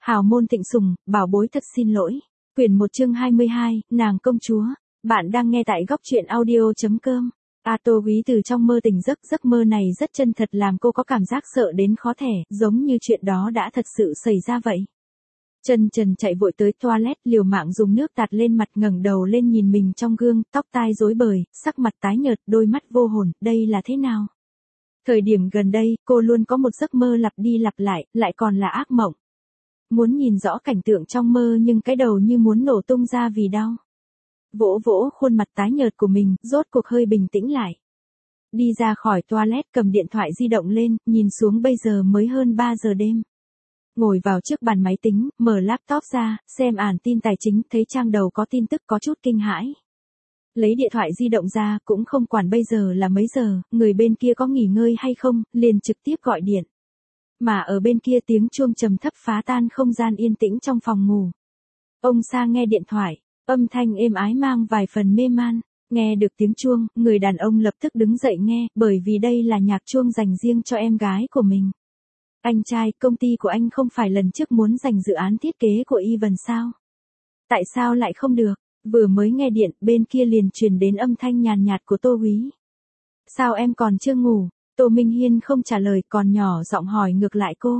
Hào môn Thịnh Sùng, bảo bối thật xin lỗi. Quyển 1 chương 22, nàng công chúa. Bạn đang nghe tại góc truyện audio.com. Tô Quý từ trong mơ tỉnh giấc, giấc mơ này rất chân thật làm cô có cảm giác sợ đến khó thở, giống như chuyện đó đã thật sự xảy ra vậy. Chân trần chạy vội tới toilet, liều mạng dùng nước tạt lên mặt, ngẩng đầu lên nhìn mình trong gương, tóc tai rối bời, sắc mặt tái nhợt, đôi mắt vô hồn, đây là thế nào? Thời điểm gần đây, cô luôn có một giấc mơ lặp đi lặp lại còn là ác mộng. Muốn nhìn rõ cảnh tượng trong mơ nhưng cái đầu như muốn nổ tung ra vì đau. Vỗ vỗ khuôn mặt tái nhợt của mình, rốt cuộc hơi bình tĩnh lại. Đi ra khỏi toilet, cầm điện thoại di động lên, nhìn xuống bây giờ mới hơn 3 giờ đêm. Ngồi vào trước bàn máy tính, mở laptop ra, xem ản tin tài chính, thấy trang đầu có tin tức có chút kinh hãi. Lấy điện thoại di động ra, cũng không quản bây giờ là mấy giờ, người bên kia có nghỉ ngơi hay không, liền trực tiếp gọi điện. Mà ở bên kia tiếng chuông trầm thấp phá tan không gian yên tĩnh trong phòng ngủ. Ông Sa nghe điện thoại, âm thanh êm ái mang vài phần mê man. Nghe được tiếng chuông, người đàn ông lập tức đứng dậy nghe, bởi vì đây là nhạc chuông dành riêng cho em gái của mình. Anh trai, công ty của anh không phải lần trước muốn dành dự án thiết kế của Evan sao? Tại sao lại không được? Vừa mới nghe điện, bên kia liền truyền đến âm thanh nhàn nhạt của Tô Quý. Sao em còn chưa ngủ? Tô Minh Hiên không trả lời, còn nhỏ giọng hỏi ngược lại cô.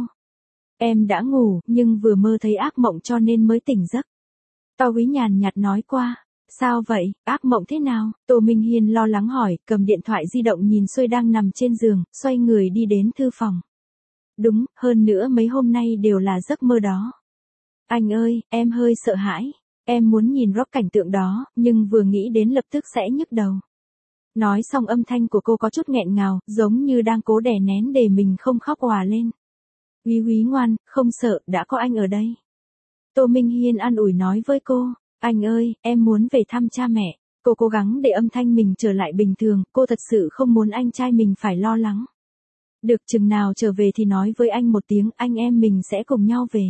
Em đã ngủ, nhưng vừa mơ thấy ác mộng cho nên mới tỉnh giấc. Tô Quý nhàn nhạt nói qua. Sao vậy, ác mộng thế nào? Tô Minh Hiên lo lắng hỏi, cầm điện thoại di động nhìn Xuôi đang nằm trên giường, xoay người đi đến thư phòng. Đúng, hơn nữa mấy hôm nay đều là giấc mơ đó. Anh ơi, em hơi sợ hãi. Em muốn nhìn rõ cảnh tượng đó, nhưng vừa nghĩ đến lập tức sẽ nhức đầu. Nói xong âm thanh của cô có chút nghẹn ngào, giống như đang cố đè nén để mình không khóc òa lên. Quý quý ngoan, không sợ, đã có anh ở đây. Tô Minh Hiên an ủi nói với cô, anh ơi, em muốn về thăm cha mẹ. Cô cố gắng để âm thanh mình trở lại bình thường, cô thật sự không muốn anh trai mình phải lo lắng. Được, chừng nào trở về thì nói với anh một tiếng, anh em mình sẽ cùng nhau về.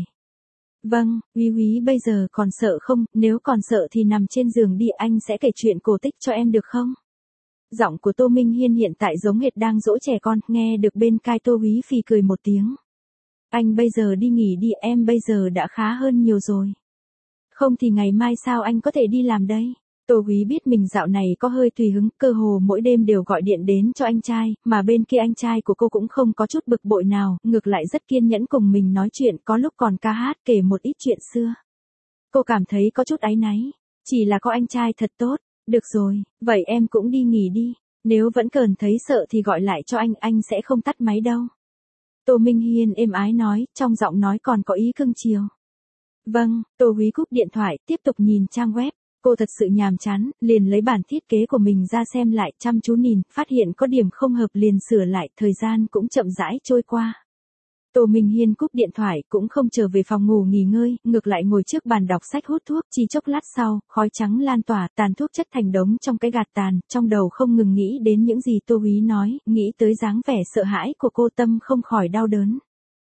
Vâng, quý quý bây giờ còn sợ không, nếu còn sợ thì nằm trên giường đi, anh sẽ kể chuyện cổ tích cho em được không? Giọng của Tô Minh Hiên hiện tại giống hệt đang dỗ trẻ con, nghe được bên tai Tô Quý phì cười một tiếng. Anh bây giờ đi nghỉ đi, em bây giờ đã khá hơn nhiều rồi. Không thì ngày mai sao anh có thể đi làm đây? Tô Quý biết mình dạo này có hơi tùy hứng, cơ hồ mỗi đêm đều gọi điện đến cho anh trai, mà bên kia anh trai của cô cũng không có chút bực bội nào, ngược lại rất kiên nhẫn cùng mình nói chuyện, có lúc còn ca hát kể một ít chuyện xưa. Cô cảm thấy có chút áy náy, chỉ là có anh trai thật tốt. Được rồi, vậy em cũng đi nghỉ đi, nếu vẫn còn thấy sợ thì gọi lại cho anh sẽ không tắt máy đâu. Tô Minh Hiên êm ái nói, trong giọng nói còn có ý cưng chiều. Vâng, Tô Quý cúp điện thoại, tiếp tục nhìn trang web. Cô thật sự nhàm chán, liền lấy bản thiết kế của mình ra xem lại, chăm chú nhìn, phát hiện có điểm không hợp liền sửa lại, thời gian cũng chậm rãi trôi qua. Tô Minh Hiên cúp điện thoại cũng không trở về phòng ngủ nghỉ ngơi, ngược lại ngồi trước bàn đọc sách hút thuốc, chỉ chốc lát sau, khói trắng lan tỏa, tàn thuốc chất thành đống trong cái gạt tàn, trong đầu không ngừng nghĩ đến những gì Tô Quý nói, nghĩ tới dáng vẻ sợ hãi của cô, tâm không khỏi đau đớn.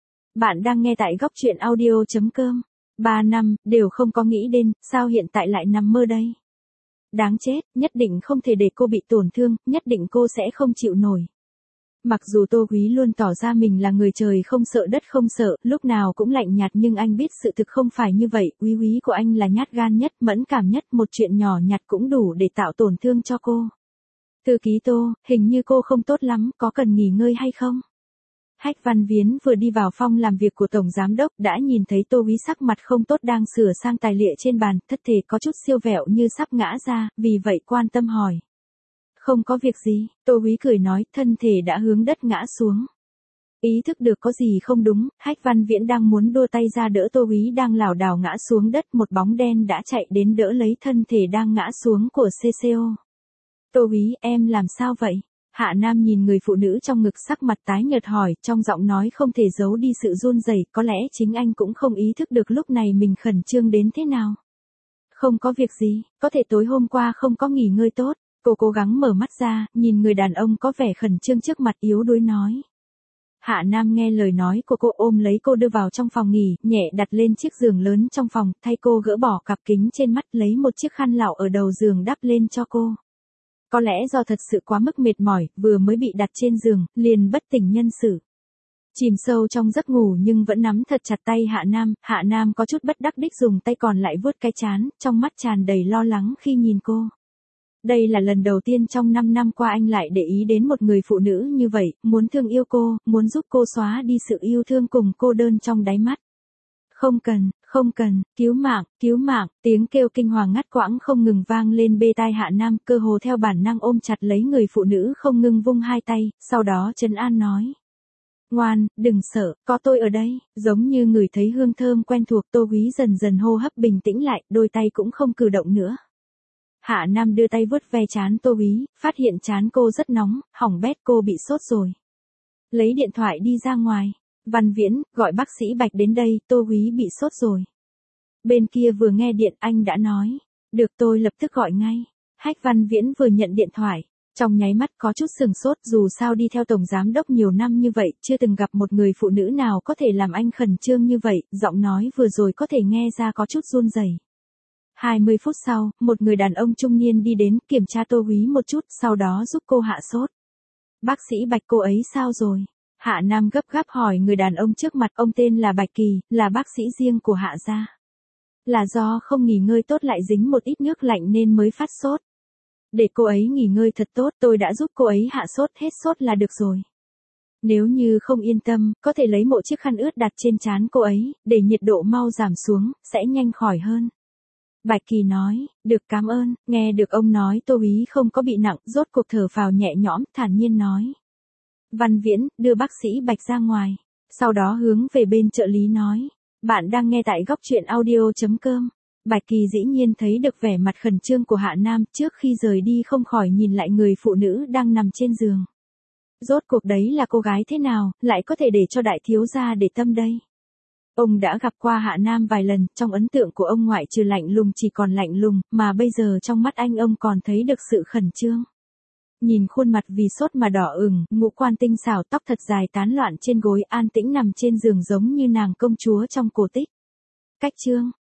Bạn đang nghe tại góc truyện audio.com. 3 năm, đều không có nghĩ đến, sao hiện tại lại nằm mơ đây? Đáng chết, nhất định không thể để cô bị tổn thương, nhất định cô sẽ không chịu nổi. Mặc dù Tô Quý luôn tỏ ra mình là người trời không sợ đất không sợ, lúc nào cũng lạnh nhạt, nhưng anh biết sự thực không phải như vậy, quý quý của anh là nhát gan nhất, mẫn cảm nhất, một chuyện nhỏ nhặt cũng đủ để tạo tổn thương cho cô. Thư ký Tô, hình như cô không tốt lắm, có cần nghỉ ngơi hay không? Hách Văn Viễn vừa đi vào phòng làm việc của Tổng Giám Đốc đã nhìn thấy Tô Quý sắc mặt không tốt đang sửa sang tài liệu trên bàn, thất thể có chút siêu vẹo như sắp ngã ra, vì vậy quan tâm hỏi. Không có việc gì, Tô Quý cười nói, thân thể đã hướng đất ngã xuống. Ý thức được có gì không đúng, Hách Văn Viễn đang muốn đua tay ra đỡ Tô Quý đang lảo đảo ngã xuống đất, một bóng đen đã chạy đến đỡ lấy thân thể đang ngã xuống của CCO. Tô Quý, em làm sao vậy? Hạ Nam nhìn người phụ nữ trong ngực, sắc mặt tái nhợt hỏi, trong giọng nói không thể giấu đi sự run rẩy, có lẽ chính anh cũng không ý thức được lúc này mình khẩn trương đến thế nào. Không có việc gì, có thể tối hôm qua không có nghỉ ngơi tốt. Cô cố gắng mở mắt ra, nhìn người đàn ông có vẻ khẩn trương trước mặt, yếu đuối nói. Hạ Nam nghe lời nói của cô, ôm lấy cô đưa vào trong phòng nghỉ, nhẹ đặt lên chiếc giường lớn trong phòng, thay cô gỡ bỏ cặp kính trên mắt, lấy một chiếc khăn lạo ở đầu giường đắp lên cho cô. Có lẽ do thật sự quá mức mệt mỏi, vừa mới bị đặt trên giường, liền bất tỉnh nhân sự. Chìm sâu trong giấc ngủ nhưng vẫn nắm thật chặt tay Hạ Nam có chút bất đắc đích dùng tay còn lại vuốt cái trán, trong mắt tràn đầy lo lắng khi nhìn cô. Đây là lần đầu tiên trong 5 năm qua anh lại để ý đến một người phụ nữ như vậy, muốn thương yêu cô, muốn giúp cô xóa đi sự yêu thương cùng cô đơn trong đáy mắt. Không cần, cứu mạng, tiếng kêu kinh hoàng ngắt quãng không ngừng vang lên bê tai Hạ Nam, cơ hồ theo bản năng ôm chặt lấy người phụ nữ không ngừng vung hai tay, sau đó trấn an nói. Ngoan, đừng sợ, có tôi ở đây, giống như người thấy hương thơm quen thuộc. Tô Quý dần dần hô hấp bình tĩnh lại, đôi tay cũng không cử động nữa. Hạ Nam đưa tay vuốt ve trán Tô Quý, phát hiện trán cô rất nóng, hỏng bét, cô bị sốt rồi. Lấy điện thoại đi ra ngoài. Văn Viễn, gọi bác sĩ Bạch đến đây, Tô Quý bị sốt rồi. Bên kia vừa nghe điện anh đã nói. Được, tôi lập tức gọi ngay. Hách Văn Viễn vừa nhận điện thoại. Trong nháy mắt có chút sừng sốt, dù sao đi theo tổng giám đốc nhiều năm như vậy, chưa từng gặp một người phụ nữ nào có thể làm anh khẩn trương như vậy, giọng nói vừa rồi có thể nghe ra có chút run rẩy. 20 phút sau, một người đàn ông trung niên đi đến, kiểm tra Tô Quý một chút, sau đó giúp cô hạ sốt. Bác sĩ Bạch, cô ấy sao rồi? Hạ Nam gấp gáp hỏi người đàn ông trước mặt, ông tên là Bạch Kỳ, là bác sĩ riêng của Hạ gia. Là do không nghỉ ngơi tốt lại dính một ít nước lạnh nên mới phát sốt. Để cô ấy nghỉ ngơi thật tốt, tôi đã giúp cô ấy hạ sốt, hết sốt là được rồi. Nếu như không yên tâm, có thể lấy một chiếc khăn ướt đặt trên trán cô ấy, để nhiệt độ mau giảm xuống, sẽ nhanh khỏi hơn. Bạch Kỳ nói, được, cảm ơn. Nghe được ông nói Tô Quý không có bị nặng, rốt cuộc thở phào nhẹ nhõm, thản nhiên nói. Văn Viễn, đưa bác sĩ Bạch ra ngoài. Sau đó hướng về bên trợ lý nói. Bạn đang nghe tại góc truyện audio.com. Bạch Kỳ dĩ nhiên thấy được vẻ mặt khẩn trương của Hạ Nam, trước khi rời đi không khỏi nhìn lại người phụ nữ đang nằm trên giường. Rốt cuộc đấy là cô gái thế nào, lại có thể để cho đại thiếu gia để tâm đây. Ông đã gặp qua Hạ Nam vài lần, trong ấn tượng của ông ngoại trừ lạnh lùng chỉ còn lạnh lùng, mà bây giờ trong mắt ông còn thấy được sự khẩn trương. Nhìn khuôn mặt vì sốt mà đỏ ửng, ngũ quan tinh xảo, tóc thật dài tán loạn trên gối, an tĩnh nằm trên giường giống như nàng công chúa trong cổ tích. Cách chương